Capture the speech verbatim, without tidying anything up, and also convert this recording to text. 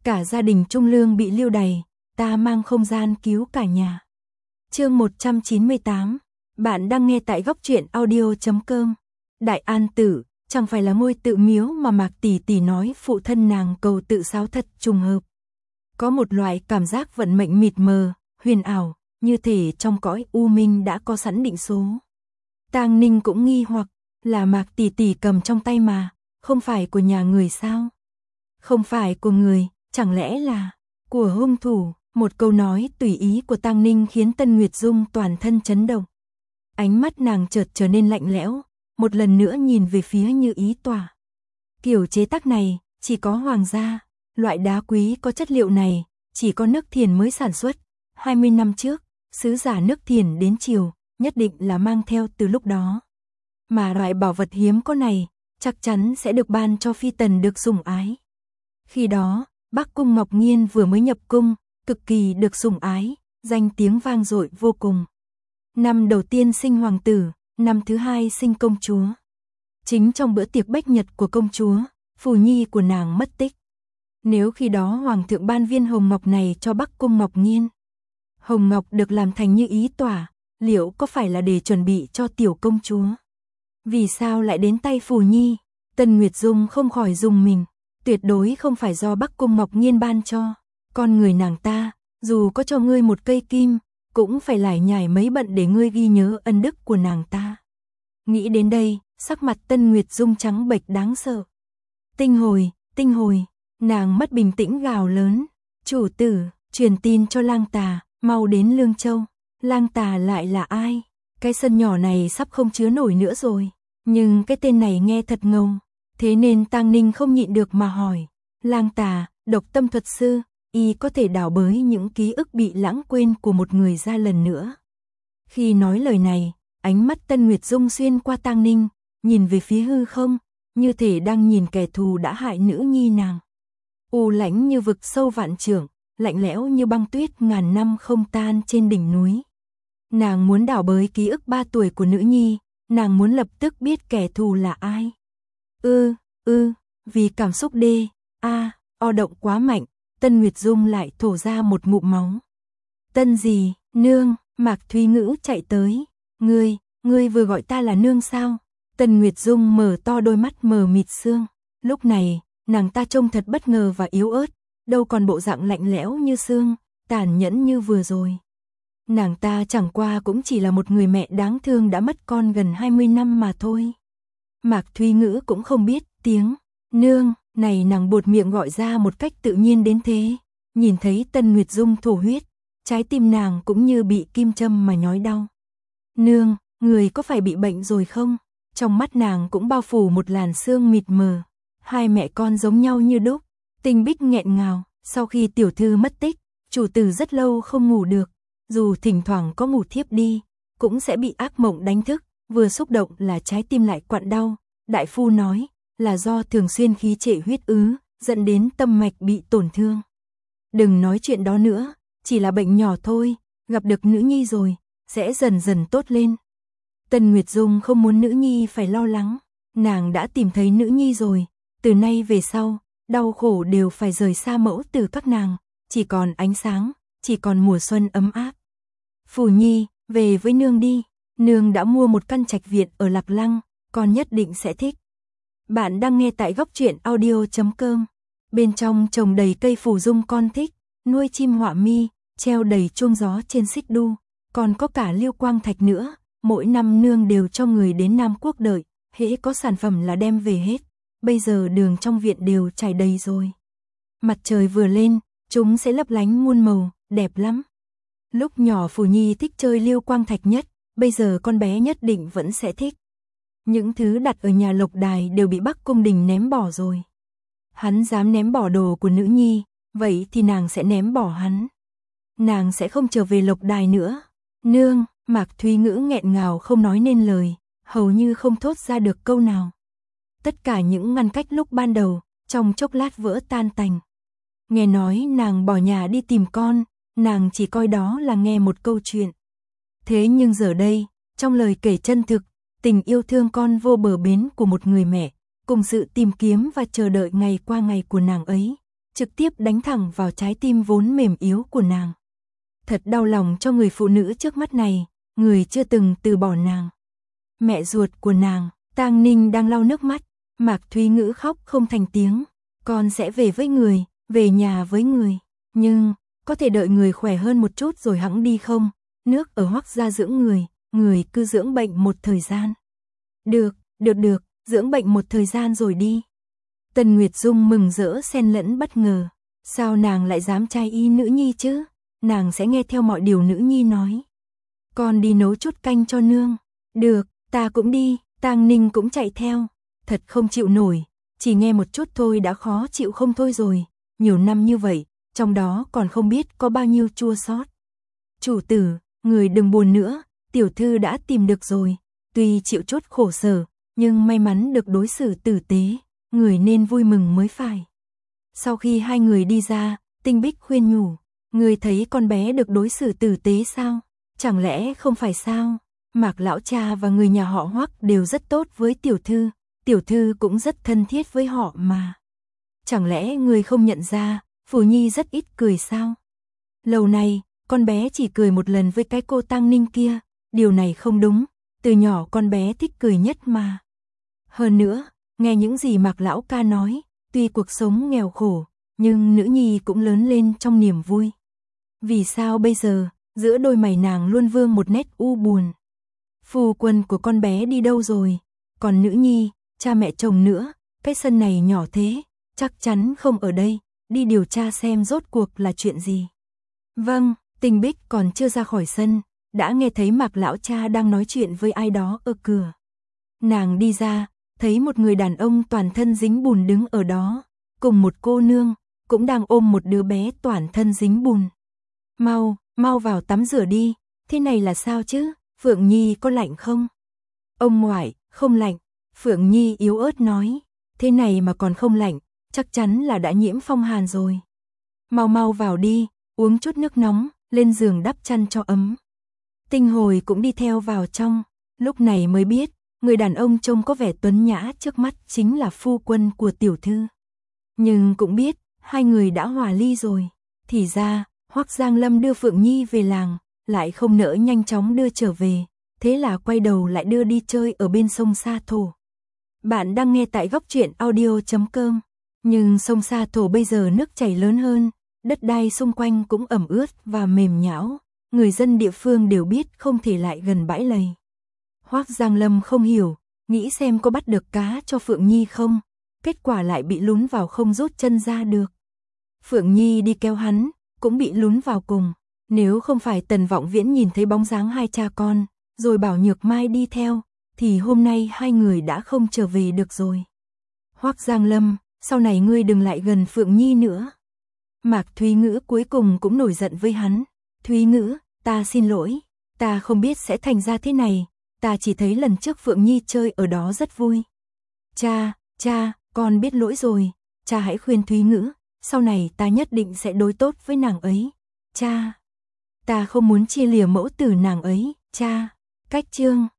Cả gia đình Trung Lương bị lưu đày, ta mang không gian cứu cả nhà. Chương một trăm chín mươi tám. Bạn đang nghe tại góc truyện audio chấm com. Đại An Tử, chẳng phải là ngôi tự miếu mà Mạc tỷ tỷ nói phụ thân nàng cầu tự sáo thật trùng hợp. Có một loại cảm giác vận mệnh mịt mờ, huyền ảo, như thể trong cõi u minh đã có sẵn định số. Tang Ninh cũng nghi hoặc, là Mạc tỷ tỷ cầm trong tay mà, không phải của nhà người sao? Không phải của người, chẳng lẽ là của hung thủ? Một câu nói tùy ý của Tang Ninh khiến Tân Nguyệt Dung toàn thân chấn động. Ánh mắt nàng chợt trở nên lạnh lẽo, một lần nữa nhìn về phía Như Ý tòa. Kiểu chế tác này, chỉ có hoàng gia, loại đá quý có chất liệu này, chỉ có nước Thiền mới sản xuất. hai mươi năm trước, sứ giả nước Thiền đến triều, nhất định là mang theo từ lúc đó. Mà loại bảo vật hiếm có này, chắc chắn sẽ được ban cho phi tần được sủng ái. Khi đó, Bắc Cung Ngọc Nghiên vừa mới nhập cung, cực kỳ được sủng ái, danh tiếng vang dội vô cùng. Năm đầu tiên sinh hoàng tử, năm thứ hai sinh công chúa. Chính trong bữa tiệc bách nhật của công chúa, phù nhi của nàng mất tích. Nếu khi đó hoàng thượng ban viên hồng ngọc này cho Bắc Cung Ngọc Nghiên, hồng ngọc được làm thành Như Ý tỏa, liệu có phải là để chuẩn bị cho tiểu công chúa? Vì sao lại đến tay phù nhi? Tân Nguyệt Dung không khỏi rùng mình, tuyệt đối không phải do Bắc Cung Ngọc Nghiên ban cho. Con người nàng ta, dù có cho ngươi một cây kim, cũng phải lải nhải mấy bận để ngươi ghi nhớ ân đức của nàng ta. Nghĩ đến đây, sắc mặt Tân Nguyệt Dung trắng bệch đáng sợ. Tinh hồi, tinh hồi, nàng mất bình tĩnh gào lớn. Chủ tử, truyền tin cho Lang Tà, mau đến Lương Châu. Lang Tà lại là ai? Cái sân nhỏ này sắp không chứa nổi nữa rồi. Nhưng cái tên này nghe thật ngầu. Thế nên Tang Ninh không nhịn được mà hỏi. Lang Tà, độc tâm thuật sư, y có thể đảo bới những ký ức bị lãng quên của một người ra lần nữa. Khi nói lời này, ánh mắt Tân Nguyệt Dung xuyên qua Tang Ninh, nhìn về phía hư không, như thể đang nhìn kẻ thù đã hại nữ nhi nàng. U lãnh như vực sâu vạn trượng, lạnh lẽo như băng tuyết ngàn năm không tan trên đỉnh núi. Nàng muốn đảo bới ký ức ba tuổi của nữ nhi, nàng muốn lập tức biết kẻ thù là ai. Ư, ư, vì cảm xúc đê, a, o động quá mạnh, Tân Nguyệt Dung lại thổ ra một ngụm máu. Tân gì, nương, Mạc Thúy Ngữ chạy tới. Ngươi, ngươi vừa gọi ta là nương sao? Tân Nguyệt Dung mở to đôi mắt mờ mịt sương. Lúc này, nàng ta trông thật bất ngờ và yếu ớt, đâu còn bộ dạng lạnh lẽo như xương, tàn nhẫn như vừa rồi. Nàng ta chẳng qua cũng chỉ là một người mẹ đáng thương đã mất con gần hai mươi năm mà thôi. Mạc Thúy Ngữ cũng không biết tiếng nương này nàng buột miệng gọi ra một cách tự nhiên đến thế. Nhìn thấy Tân Nguyệt Dung thổ huyết, trái tim nàng cũng như bị kim châm mà nhói đau. Nương, người có phải bị bệnh rồi không? Trong mắt nàng cũng bao phủ một làn sương mịt mờ. Hai mẹ con giống nhau như đúc. Tinh Bích nghẹn ngào, sau khi tiểu thư mất tích, chủ tử rất lâu không ngủ được. Dù thỉnh thoảng có ngủ thiếp đi, cũng sẽ bị ác mộng đánh thức, vừa xúc động là trái tim lại quặn đau. Đại phu nói, là do thường xuyên khí trệ huyết ứ, dẫn đến tâm mạch bị tổn thương. Đừng nói chuyện đó nữa, chỉ là bệnh nhỏ thôi, gặp được nữ nhi rồi, sẽ dần dần tốt lên. Tân Nguyệt Dung không muốn nữ nhi phải lo lắng, nàng đã tìm thấy nữ nhi rồi, từ nay về sau, đau khổ đều phải rời xa mẫu từ các nàng, chỉ còn ánh sáng, chỉ còn mùa xuân ấm áp. Phù Nhi, về với nương đi, nương đã mua một căn trạch viện ở Lạc Lăng, con nhất định sẽ thích. Bạn đang nghe tại góc truyện audio chấm com. Bên trong trồng đầy cây phù dung con thích, nuôi chim họa mi, treo đầy chuông gió trên xích đu, còn có cả liêu quang thạch nữa. Mỗi năm nương đều cho người đến Nam Quốc đợi, hễ có sản phẩm là đem về hết. Bây giờ đường trong viện đều trải đầy rồi. Mặt trời vừa lên, chúng sẽ lấp lánh muôn màu, đẹp lắm. Lúc nhỏ Phù Nhi thích chơi liêu quang thạch nhất, bây giờ con bé nhất định vẫn sẽ thích. Những thứ đặt ở nhà Lộc Đài đều bị Bắc Cung Đình ném bỏ rồi. Hắn dám ném bỏ đồ của nữ nhi, vậy thì nàng sẽ ném bỏ hắn. Nàng sẽ không trở về Lộc Đài nữa. Nương, Mạc Thúy Ngữ nghẹn ngào không nói nên lời, hầu như không thốt ra được câu nào. Tất cả những ngăn cách lúc ban đầu, trong chốc lát vỡ tan tành. Nghe nói nàng bỏ nhà đi tìm con, nàng chỉ coi đó là nghe một câu chuyện. Thế nhưng giờ đây, trong lời kể chân thực, tình yêu thương con vô bờ bến của một người mẹ, cùng sự tìm kiếm và chờ đợi ngày qua ngày của nàng ấy, trực tiếp đánh thẳng vào trái tim vốn mềm yếu của nàng. Thật đau lòng cho người phụ nữ trước mắt này, người chưa từng từ bỏ nàng. Mẹ ruột của nàng, Tang Ninh đang lau nước mắt, Mạc Thúy Ngữ khóc không thành tiếng. Con sẽ về với người, về nhà với người. Nhưng, có thể đợi người khỏe hơn một chút rồi hẵng đi không? Nước ở Hoắc gia dưỡng người, người cứ dưỡng bệnh một thời gian. Được, được được, dưỡng bệnh một thời gian rồi đi. Tần Nguyệt Dung mừng rỡ xen lẫn bất ngờ. Sao nàng lại dám trai y nữ nhi chứ? Nàng sẽ nghe theo mọi điều nữ nhi nói. Con đi nấu chút canh cho nương. Được, ta cũng đi. Tang Ninh cũng chạy theo. Thật không chịu nổi, chỉ nghe một chút thôi đã khó chịu không thôi rồi. Nhiều năm như vậy, trong đó còn không biết có bao nhiêu chua xót. Chủ tử, người đừng buồn nữa, tiểu thư đã tìm được rồi. Tuy chịu chút khổ sở, nhưng may mắn được đối xử tử tế, người nên vui mừng mới phải. Sau khi hai người đi ra, Tinh Bích khuyên nhủ, người thấy con bé được đối xử tử tế sao? Chẳng lẽ không phải sao? Mạc lão cha và người nhà họ Hoắc đều rất tốt với tiểu thư, tiểu thư cũng rất thân thiết với họ mà. Chẳng lẽ người không nhận ra, Phù Nhi rất ít cười sao? Lâu nay, con bé chỉ cười một lần với cái cô Tang Ninh kia, điều này không đúng, từ nhỏ con bé thích cười nhất mà. Hơn nữa, nghe những gì Mạc lão ca nói, tuy cuộc sống nghèo khổ, nhưng nữ nhi cũng lớn lên trong niềm vui. Vì sao bây giờ, giữa đôi mày nàng luôn vương một nét u buồn? Phu quân của con bé đi đâu rồi? Còn nữ nhi, cha mẹ chồng nữa, cái sân này nhỏ thế, chắc chắn không ở đây, đi điều tra xem rốt cuộc là chuyện gì. Vâng, Tinh Bích còn chưa ra khỏi sân, đã nghe thấy Mạc lão cha đang nói chuyện với ai đó ở cửa. Nàng đi ra, thấy một người đàn ông toàn thân dính bùn đứng ở đó, cùng một cô nương, cũng đang ôm một đứa bé toàn thân dính bùn. Mau, mau vào tắm rửa đi, thế này là sao chứ, Phượng Nhi có lạnh không? Ông ngoại, không lạnh, Phượng Nhi yếu ớt nói, thế này mà còn không lạnh, chắc chắn là đã nhiễm phong hàn rồi. Mau mau vào đi, uống chút nước nóng, lên giường đắp chăn cho ấm. Tinh Hồi cũng đi theo vào trong, lúc này mới biết, người đàn ông trông có vẻ tuấn nhã trước mắt chính là phu quân của tiểu thư. Nhưng cũng biết, hai người đã hòa ly rồi. Thì ra, Hoắc Giang Lâm đưa Phượng Nhi về làng, lại không nỡ nhanh chóng đưa trở về, thế là quay đầu lại đưa đi chơi ở bên sông Sa Thổ. Bạn đang nghe tại góc truyện audio chấm com, nhưng sông Sa Thổ bây giờ nước chảy lớn hơn, đất đai xung quanh cũng ẩm ướt và mềm nhão, người dân địa phương đều biết không thể lại gần bãi lầy. Hoắc Giang Lâm không hiểu, nghĩ xem có bắt được cá cho Phượng Nhi không, kết quả lại bị lún vào không rút chân ra được. Phượng Nhi đi kéo hắn, cũng bị lún vào cùng, nếu không phải Tần Vọng Viễn nhìn thấy bóng dáng hai cha con, rồi bảo Nhược Mai đi theo, thì hôm nay hai người đã không trở về được rồi. Hoắc Giang Lâm, sau này ngươi đừng lại gần Phượng Nhi nữa. Mạc Thúy Ngữ cuối cùng cũng nổi giận với hắn. Thúy Ngữ, ta xin lỗi, ta không biết sẽ thành ra thế này, ta chỉ thấy lần trước Phượng Nhi chơi ở đó rất vui. Cha, cha, con biết lỗi rồi, cha hãy khuyên Thúy Ngữ, sau này ta nhất định sẽ đối tốt với nàng ấy. Cha, ta không muốn chia lìa mẫu tử nàng ấy, cha. Cách chương